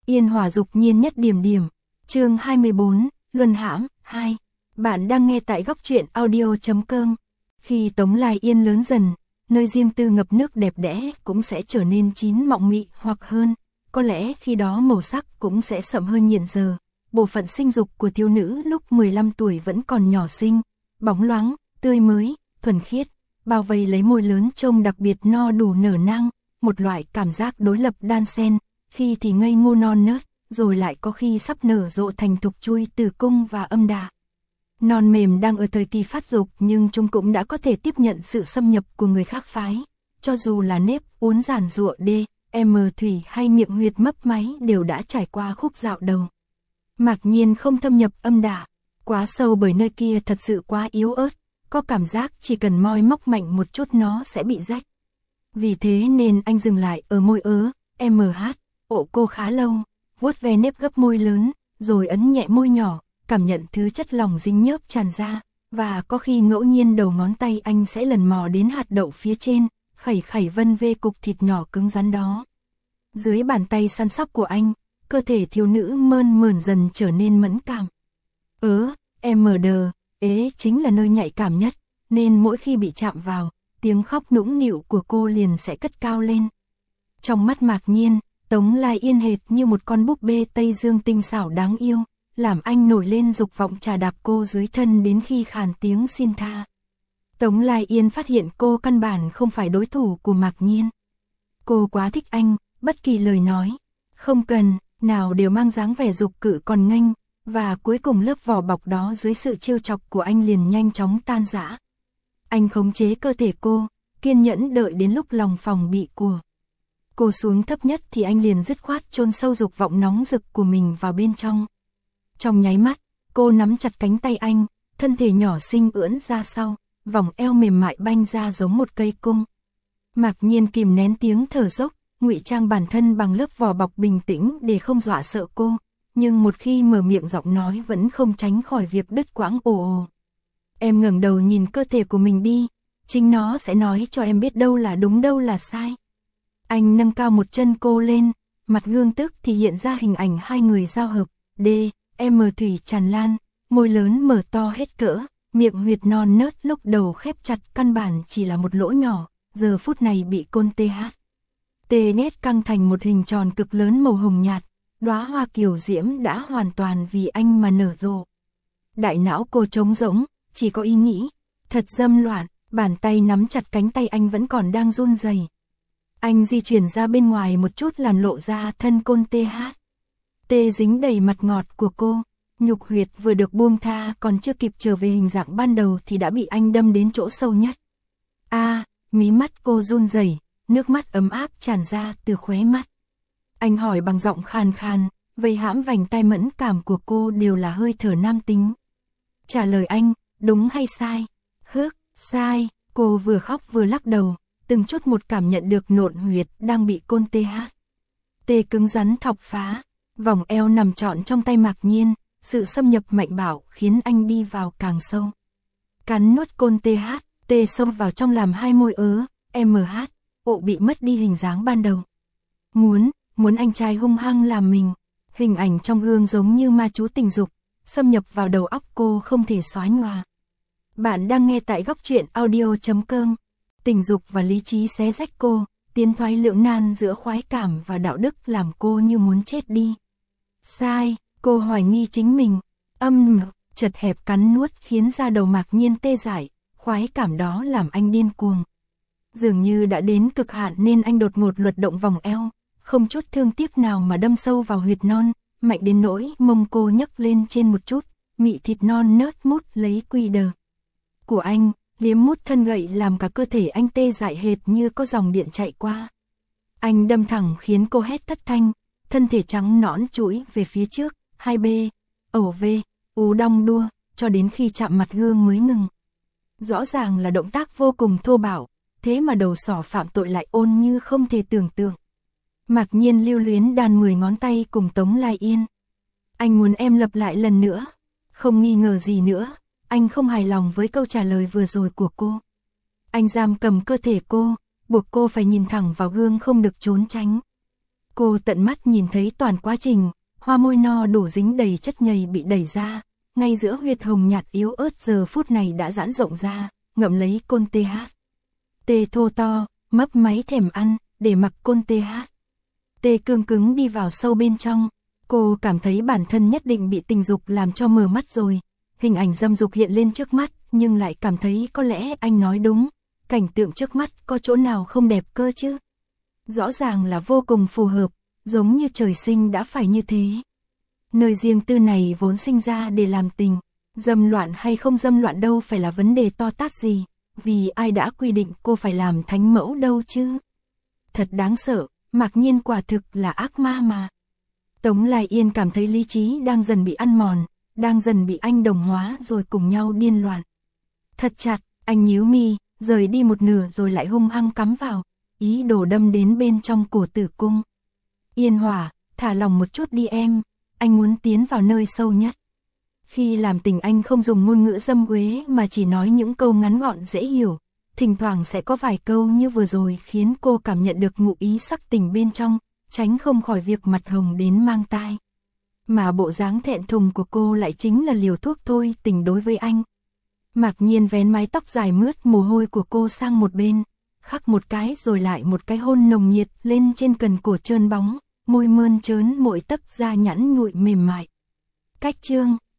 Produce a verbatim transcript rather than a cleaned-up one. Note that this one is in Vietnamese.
Yên Hòa dục nhiên nhất điểm điểm. Chương hai mươi bốn, Luân hãm, hai. Bạn đang nghe tại góc truyện audio chấm com. Khi Tống Lai Yên lớn dần, nơi riêng tư ngập nước đẹp đẽ cũng sẽ trở nên chín mọng mị hoặc hơn. Có lẽ khi đó màu sắc cũng sẽ sậm hơn hiện giờ. Bộ phận sinh dục của thiếu nữ lúc mười lăm tuổi vẫn còn nhỏ xinh, bóng loáng, tươi mới, thuần khiết, bao vây lấy môi lớn trông đặc biệt no đủ nở nang, một loại cảm giác đối lập đan xen, khi thì ngây ngô non nớt, rồi lại có khi sắp nở rộ thành thục chui tử cung và âm đà. Non mềm đang ở thời kỳ phát dục nhưng chúng cũng đã có thể tiếp nhận sự xâm nhập của người khác phái, cho dù là nếp uốn giản rụa D, M thủy hay miệng huyệt mấp máy đều đã trải qua khúc dạo đầu. Mạc Nhiên không thâm nhập âm đà, quá sâu bởi nơi kia thật sự quá yếu ớt, có cảm giác chỉ cần moi móc mạnh một chút nó sẽ bị rách. Vì thế nên anh dừng lại ở môi ớ, M H, ộ cô khá lâu, vuốt ve nếp gấp môi lớn, rồi ấn nhẹ môi nhỏ, cảm nhận thứ chất lỏng dính nhớp tràn ra, và có khi ngẫu nhiên đầu ngón tay anh sẽ lần mò đến hạt đậu phía trên, khẩy khẩy vân vê cục thịt nhỏ cứng rắn đó. Dưới bàn tay săn sóc của anh, cơ thể thiếu nữ mơn mởn dần trở nên mẫn cảm. Ớ, M D, ế chính là nơi nhạy cảm nhất, nên mỗi khi bị chạm vào, tiếng khóc nũng nịu của cô liền sẽ cất cao lên. Trong mắt Mạc Nhiên, Tống Lai Yên hệt như một con búp bê Tây Dương tinh xảo đáng yêu, làm anh nổi lên dục vọng trà đạp cô dưới thân đến khi khàn tiếng xin tha. Tống Lai Yên phát hiện cô căn bản không phải đối thủ của Mạc Nhiên. Cô quá thích anh, bất kỳ lời nói, không cần, nào đều mang dáng vẻ dục cự còn nghênh, và cuối cùng lớp vỏ bọc đó dưới sự trêu chọc của anh liền nhanh chóng tan rã. Anh khống chế cơ thể cô, kiên nhẫn đợi đến lúc lòng phòng bị của cô xuống thấp nhất thì anh liền dứt khoát chôn sâu dục vọng nóng rực của mình vào bên trong. Trong nháy mắt, cô nắm chặt cánh tay anh, thân thể nhỏ xinh ưỡn ra sau, vòng eo mềm mại banh ra giống một cây cung. Mạc Nhiên kìm nén tiếng thở dốc, ngụy trang bản thân bằng lớp vỏ bọc bình tĩnh để không dọa sợ cô, nhưng một khi mở miệng giọng nói vẫn không tránh khỏi việc đứt quãng ồ ồ. Em ngẩng đầu nhìn cơ thể của mình đi, chính nó sẽ nói cho em biết đâu là đúng đâu là sai. Anh nâng cao một chân cô lên, mặt gương tức thì hiện ra hình ảnh hai người giao hợp, D, M thủy tràn lan, môi lớn mở to hết cỡ, miệng huyệt non nớt lúc đầu khép chặt căn bản chỉ là một lỗ nhỏ, giờ phút này bị côn T H. T nét căng thành một hình tròn cực lớn màu hồng nhạt, đóa hoa kiều diễm đã hoàn toàn vì anh mà nở rộ. Đại não cô trống rỗng, chỉ có ý nghĩ, thật dâm loạn, bàn tay nắm chặt cánh tay anh vẫn còn đang run rẩy. Anh di chuyển ra bên ngoài một chút làm lộ ra thân côn T H. T dính đầy mặt ngọt của cô, nhục huyệt vừa được buông tha còn chưa kịp trở về hình dạng ban đầu thì đã bị anh đâm đến chỗ sâu nhất. A, à, mí mắt cô run rẩy, nước mắt ấm áp tràn ra từ khóe mắt. Anh hỏi bằng giọng khàn khàn, vây hãm vành tai mẫn cảm của cô đều là hơi thở nam tính. Trả lời anh, đúng hay sai? Hức, sai, cô vừa khóc vừa lắc đầu, từng chút một cảm nhận được nộn huyệt đang bị côn T H. T cứng rắn thọc phá, vòng eo nằm trọn trong tay Mạc Nhiên, sự xâm nhập mạnh bạo khiến anh đi vào càng sâu. Cắn nuốt côn T H, T xông vào trong làm hai môi ớ, M H, ộ bị mất đi hình dáng ban đầu. Muốn, muốn anh trai hung hăng làm mình, hình ảnh trong gương giống như ma chú tình dục, xâm nhập vào đầu óc cô không thể xóa nhòa. Bạn đang nghe tại góc truyện audio chấm com. Tình dục và lý trí xé rách cô, tiến thoái lưỡng nan giữa khoái cảm và đạo đức làm cô như muốn chết đi. Sai, cô hoài nghi chính mình, âm chật hẹp cắn nuốt khiến da đầu Mạc Nhiên tê dại, khoái cảm đó làm anh điên cuồng. Dường như đã đến cực hạn nên anh đột ngột luật động vòng eo, không chút thương tiếc nào mà đâm sâu vào huyệt non, mạnh đến nỗi mông cô nhấc lên trên một chút, mị thịt non nớt mút lấy quy đờ của anh, liếm mút thân gậy làm cả cơ thể anh tê dại hệt như có dòng điện chạy qua. Anh đâm thẳng khiến cô hét thất thanh, thân thể trắng nõn chuỗi về phía trước, hai b, ẩu v, ú đong đua, cho đến khi chạm mặt gương mới ngừng. Rõ ràng là động tác vô cùng thô bạo, thế mà đầu sỏ phạm tội lại ôn như không thể tưởng tượng. Mạc Nhiên lưu luyến đàn mười ngón tay cùng Tống Lai Yên. Anh muốn em lặp lại lần nữa, không nghi ngờ gì nữa. Anh không hài lòng với câu trả lời vừa rồi của cô. Anh giam cầm cơ thể cô, buộc cô phải nhìn thẳng vào gương không được trốn tránh. Cô tận mắt nhìn thấy toàn quá trình, hoa môi no đủ dính đầy chất nhầy bị đẩy ra, ngay giữa huyệt hồng nhạt yếu ớt giờ phút này đã giãn rộng ra, ngậm lấy côn tê hát. Tê thô to, mấp máy thèm ăn, để mặc côn tê hát. Tê cương cứng đi vào sâu bên trong, cô cảm thấy bản thân nhất định bị tình dục làm cho mờ mắt rồi. Hình ảnh dâm dục hiện lên trước mắt, nhưng lại cảm thấy có lẽ anh nói đúng, cảnh tượng trước mắt có chỗ nào không đẹp cơ chứ. Rõ ràng là vô cùng phù hợp, giống như trời sinh đã phải như thế. Nơi riêng tư này vốn sinh ra để làm tình, dâm loạn hay không dâm loạn đâu phải là vấn đề to tát gì, vì ai đã quy định cô phải làm thánh mẫu đâu chứ. Thật đáng sợ, Mạc Nhiên quả thực là ác ma mà. Tống Lai Yên cảm thấy lý trí đang dần bị ăn mòn, đang dần bị anh đồng hóa rồi cùng nhau điên loạn. Thật chặt, anh nhíu mi, rời đi một nửa rồi lại hung hăng cắm vào, ý đồ đâm đến bên trong cổ tử cung. Yên Hòa, thả lòng một chút đi em, anh muốn tiến vào nơi sâu nhất. Khi làm tình anh không dùng ngôn ngữ dâm uế mà chỉ nói những câu ngắn gọn dễ hiểu, thỉnh thoảng sẽ có vài câu như vừa rồi khiến cô cảm nhận được ngụ ý sắc tình bên trong, tránh không khỏi việc mặt hồng đến mang tai. Mà bộ dáng thẹn thùng của cô lại chính là liều thuốc thôi tình đối với anh. Mạc Nhiên vén mái tóc dài mướt mồ hôi của cô sang một bên, khắc một cái rồi lại một cái hôn nồng nhiệt lên trên cần cổ trơn bóng, môi mơn trớn mỗi tấc da nhẵn nhụi mềm mại. Cách chương